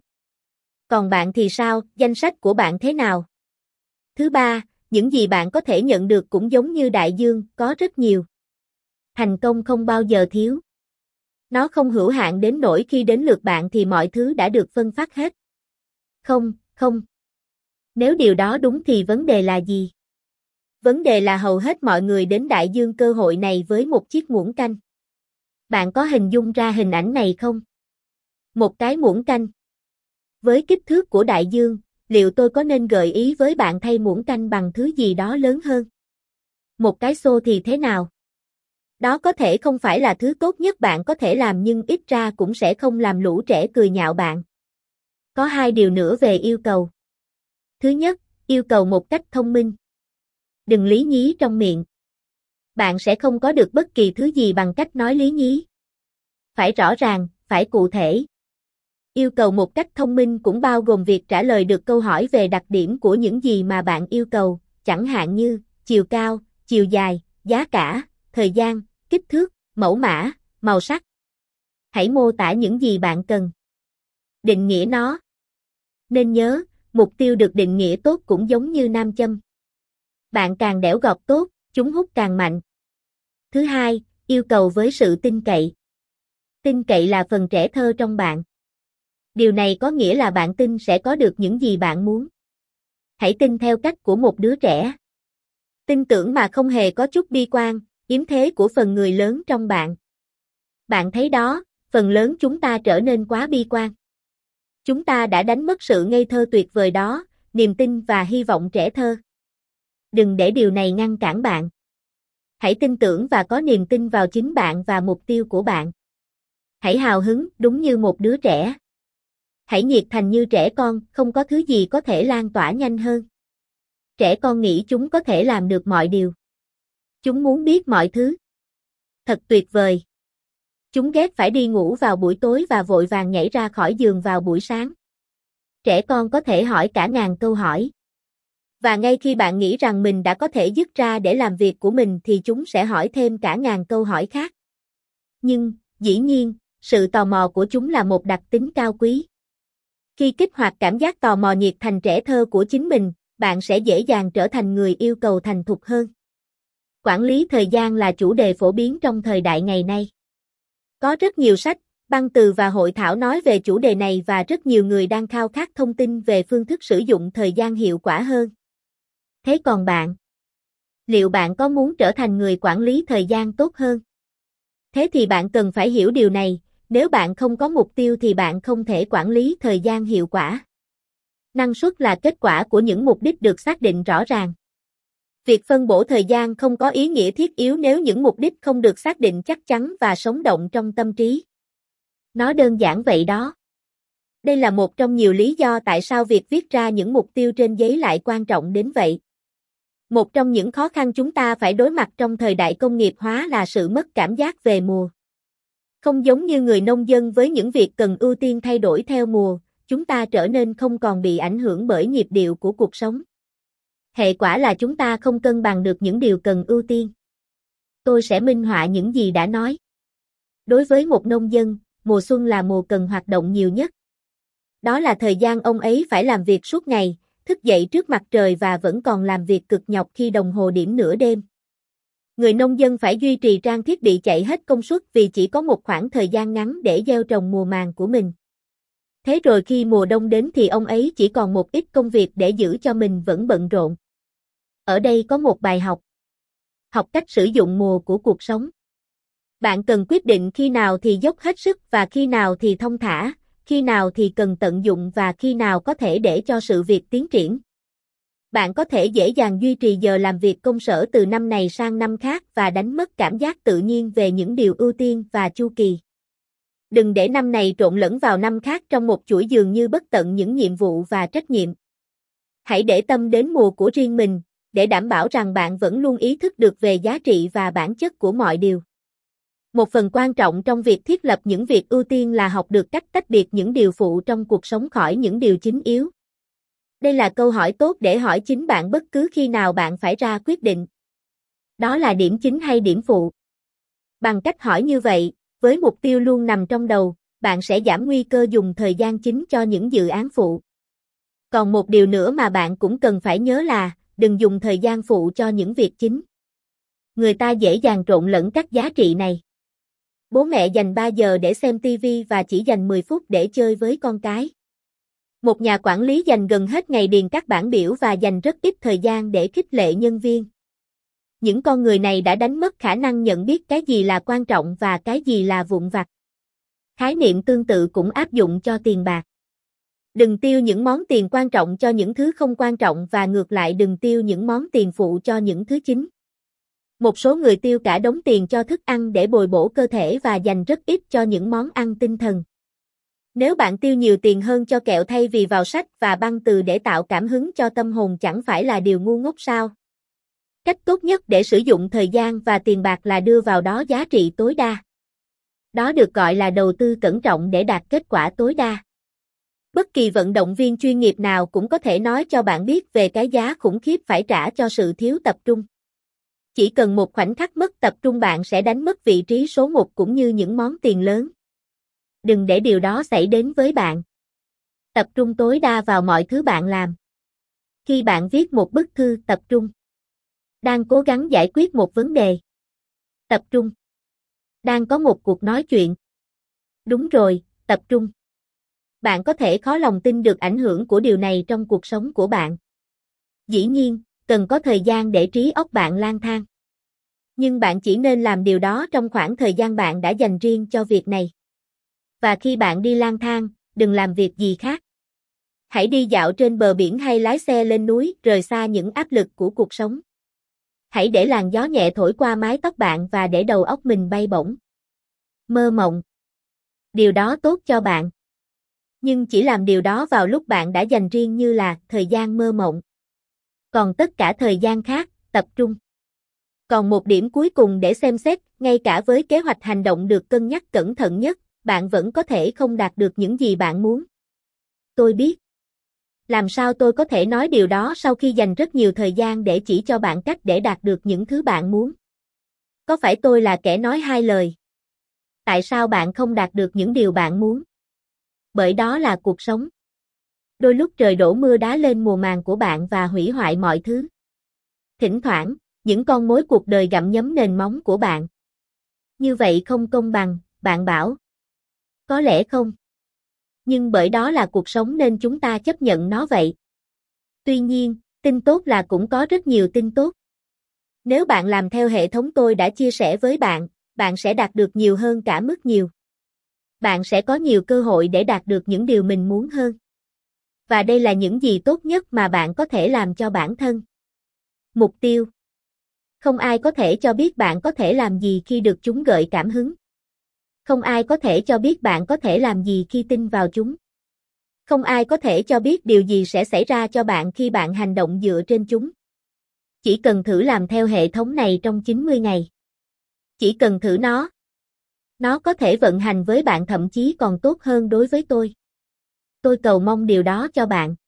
Speaker 1: Còn bạn thì sao, danh sách của bạn thế nào? Thứ ba, những gì bạn có thể nhận được cũng giống như đại dương, có rất nhiều. Thành công không bao giờ thiếu. Nó không hữu hạn đến nỗi khi đến lượt bạn thì mọi thứ đã được phân phát hết. Không, không. Nếu điều đó đúng thì vấn đề là gì? Vấn đề là hầu hết mọi người đến đại dương cơ hội này với một chiếc muỗng canh. Bạn có hình dung ra hình ảnh này không? Một cái muỗng canh. Với kích thước của đại dương, liệu tôi có nên gợi ý với bạn thay muỗng canh bằng thứ gì đó lớn hơn? Một cái xô thì thế nào? Đó có thể không phải là thứ tốt nhất bạn có thể làm nhưng ít ra cũng sẽ không làm lũ trẻ cười nhạo bạn. Có hai điều nữa về yêu cầu. Thứ nhất, yêu cầu một cách thông minh. Đừng lý nhí trong miệng. Bạn sẽ không có được bất kỳ thứ gì bằng cách nói lý nhí. Phải rõ ràng, phải cụ thể. Yêu cầu một cách thông minh cũng bao gồm việc trả lời được câu hỏi về đặc điểm của những gì mà bạn yêu cầu, chẳng hạn như chiều cao, chiều dài, giá cả, thời gian, kích thước, mẫu mã, màu sắc. Hãy mô tả những gì bạn cần. Định nghĩa nó. Nên nhớ, mục tiêu được định nghĩa tốt cũng giống như nam châm. Bạn càng đẽo gọt tốt, chúng hút càng mạnh. Thứ hai, yêu cầu với sự tin cậy. Tin cậy là phần trẻ thơ trong bạn. Điều này có nghĩa là bạn tin sẽ có được những gì bạn muốn. Hãy tin theo cách của một đứa trẻ. Tin tưởng mà không hề có chút bi quan, yếm thế của phần người lớn trong bạn. Bạn thấy đó, phần lớn chúng ta trở nên quá bi quan. Chúng ta đã đánh mất sự ngây thơ tuyệt vời đó, niềm tin và hy vọng trẻ thơ. Đừng để điều này ngăn cản bạn. Hãy tin tưởng và có niềm tin vào chính bạn và mục tiêu của bạn. Hãy hào hứng, đúng như một đứa trẻ. Hãy nhiệt thành như trẻ con, không có thứ gì có thể lan tỏa nhanh hơn. Trẻ con nghĩ chúng có thể làm được mọi điều. Chúng muốn biết mọi thứ. Thật tuyệt vời. Chúng ghét phải đi ngủ vào buổi tối và vội vàng nhảy ra khỏi giường vào buổi sáng. Trẻ con có thể hỏi cả ngàn câu hỏi. Và ngay khi bạn nghĩ rằng mình đã có thể dứt ra để làm việc của mình thì chúng sẽ hỏi thêm cả ngàn câu hỏi khác. Nhưng, dĩ nhiên, sự tò mò của chúng là một đặc tính cao quý. Khi kích hoạt cảm giác tò mò nhiệt thành trẻ thơ của chính mình, bạn sẽ dễ dàng trở thành người yêu cầu thành thục hơn. Quản lý thời gian là chủ đề phổ biến trong thời đại ngày nay. Có rất nhiều sách, băng từ và hội thảo nói về chủ đề này và rất nhiều người đang khao khát thông tin về phương thức sử dụng thời gian hiệu quả hơn. Thế còn bạn? Liệu bạn có muốn trở thành người quản lý thời gian tốt hơn? Thế thì bạn cần phải hiểu điều này, nếu bạn không có mục tiêu thì bạn không thể quản lý thời gian hiệu quả. Năng suất là kết quả của những mục đích được xác định rõ ràng. Việc phân bổ thời gian không có ý nghĩa thiết yếu nếu những mục đích không được xác định chắc chắn và sống động trong tâm trí. Nó đơn giản vậy đó. Đây là một trong nhiều lý do tại sao việc viết ra những mục tiêu trên giấy lại quan trọng đến vậy. Một trong những khó khăn chúng ta phải đối mặt trong thời đại công nghiệp hóa là sự mất cảm giác về mùa. Không giống như người nông dân với những việc cần ưu tiên thay đổi theo mùa, chúng ta trở nên không còn bị ảnh hưởng bởi nhịp điệu của cuộc sống. Hệ quả là chúng ta không cân bằng được những điều cần ưu tiên. Tôi sẽ minh họa những gì đã nói. Đối với một nông dân, mùa xuân là mùa cần hoạt động nhiều nhất. Đó là thời gian ông ấy phải làm việc suốt ngày, thức dậy trước mặt trời và vẫn còn làm việc cực nhọc khi đồng hồ điểm nửa đêm. Người nông dân phải duy trì trang thiết bị chạy hết công suất vì chỉ có một khoảng thời gian ngắn để gieo trồng mùa màng của mình. Thế rồi khi mùa đông đến thì ông ấy chỉ còn một ít công việc để giữ cho mình vẫn bận rộn. Ở đây có một bài học. Học cách sử dụng mùa của cuộc sống. Bạn cần quyết định khi nào thì dốc hết sức và khi nào thì thong thả, khi nào thì cần tận dụng và khi nào có thể để cho sự việc tiến triển. Bạn có thể dễ dàng duy trì giờ làm việc công sở từ năm này sang năm khác và đánh mất cảm giác tự nhiên về những điều ưu tiên và chu kỳ. Đừng để năm này trộn lẫn vào năm khác trong một chuỗi dường như bất tận những nhiệm vụ và trách nhiệm. Hãy để tâm đến mùa của riêng mình, để đảm bảo rằng bạn vẫn luôn ý thức được về giá trị và bản chất của mọi điều. Một phần quan trọng trong việc thiết lập những việc ưu tiên là học được cách tách biệt những điều phụ trong cuộc sống khỏi những điều chính yếu. Đây là câu hỏi tốt để hỏi chính bạn bất cứ khi nào bạn phải ra quyết định. Đó là điểm chính hay điểm phụ? Bằng cách hỏi như vậy, với mục tiêu luôn nằm trong đầu, bạn sẽ giảm nguy cơ dùng thời gian chính cho những dự án phụ. Còn một điều nữa mà bạn cũng cần phải nhớ là, đừng dùng thời gian phụ cho những việc chính. Người ta dễ dàng trộn lẫn các giá trị này. Bố mẹ dành ba giờ để xem ti vi và chỉ dành mười phút để chơi với con cái. Một nhà quản lý dành gần hết ngày điền các bảng biểu và dành rất ít thời gian để khích lệ nhân viên. Những con người này đã đánh mất khả năng nhận biết cái gì là quan trọng và cái gì là vụn vặt. Khái niệm tương tự cũng áp dụng cho tiền bạc. Đừng tiêu những món tiền quan trọng cho những thứ không quan trọng và ngược lại đừng tiêu những món tiền phụ cho những thứ chính. Một số người tiêu cả đống tiền cho thức ăn để bồi bổ cơ thể và dành rất ít cho những món ăn tinh thần. Nếu bạn tiêu nhiều tiền hơn cho kẹo thay vì vào sách và băng từ để tạo cảm hứng cho tâm hồn chẳng phải là điều ngu ngốc sao? Cách tốt nhất để sử dụng thời gian và tiền bạc là đưa vào đó giá trị tối đa. Đó được gọi là đầu tư cẩn trọng để đạt kết quả tối đa. Bất kỳ vận động viên chuyên nghiệp nào cũng có thể nói cho bạn biết về cái giá khủng khiếp phải trả cho sự thiếu tập trung. Chỉ cần một khoảnh khắc mất tập trung bạn sẽ đánh mất vị trí số một cũng như những món tiền lớn. Đừng để điều đó xảy đến với bạn. Tập trung tối đa vào mọi thứ bạn làm. Khi bạn viết một bức thư, tập trung. Đang cố gắng giải quyết một vấn đề. Tập trung. Đang có một cuộc nói chuyện. Đúng rồi, tập trung. Bạn có thể khó lòng tin được ảnh hưởng của điều này trong cuộc sống của bạn. Dĩ nhiên, cần có thời gian để trí óc bạn lang thang. Nhưng bạn chỉ nên làm điều đó trong khoảng thời gian bạn đã dành riêng cho việc này. Và khi bạn đi lang thang, đừng làm việc gì khác. Hãy đi dạo trên bờ biển hay lái xe lên núi, rời xa những áp lực của cuộc sống. Hãy để làn gió nhẹ thổi qua mái tóc bạn và để đầu óc mình bay bổng. Mơ mộng. Điều đó tốt cho bạn. Nhưng chỉ làm điều đó vào lúc bạn đã dành riêng như là thời gian mơ mộng. Còn tất cả thời gian khác, tập trung. Còn một điểm cuối cùng để xem xét, ngay cả với kế hoạch hành động được cân nhắc cẩn thận nhất, bạn vẫn có thể không đạt được những gì bạn muốn. Tôi biết. Làm sao tôi có thể nói điều đó sau khi dành rất nhiều thời gian để chỉ cho bạn cách để đạt được những thứ bạn muốn? Có phải tôi là kẻ nói hai lời? Tại sao bạn không đạt được những điều bạn muốn? Bởi đó là cuộc sống. Đôi lúc trời đổ mưa đá lên mùa màng của bạn và hủy hoại mọi thứ. Thỉnh thoảng, những con mối cuộc đời gặm nhấm nền móng của bạn. Như vậy không công bằng, bạn bảo. Có lẽ không. Nhưng bởi đó là cuộc sống nên chúng ta chấp nhận nó vậy. Tuy nhiên, tin tốt là cũng có rất nhiều tin tốt. Nếu bạn làm theo hệ thống tôi đã chia sẻ với bạn, bạn sẽ đạt được nhiều hơn cả mức nhiều. Bạn sẽ có nhiều cơ hội để đạt được những điều mình muốn hơn. Và đây là những gì tốt nhất mà bạn có thể làm cho bản thân. Mục tiêu. Không ai có thể cho biết bạn có thể làm gì khi được chúng gợi cảm hứng. Không ai có thể cho biết bạn có thể làm gì khi tin vào chúng. Không ai có thể cho biết điều gì sẽ xảy ra cho bạn khi bạn hành động dựa trên chúng. Chỉ cần thử làm theo hệ thống này trong chín mươi ngày. Chỉ cần thử nó. Nó có thể vận hành với bạn thậm chí còn tốt hơn đối với tôi. Tôi cầu mong điều đó cho bạn.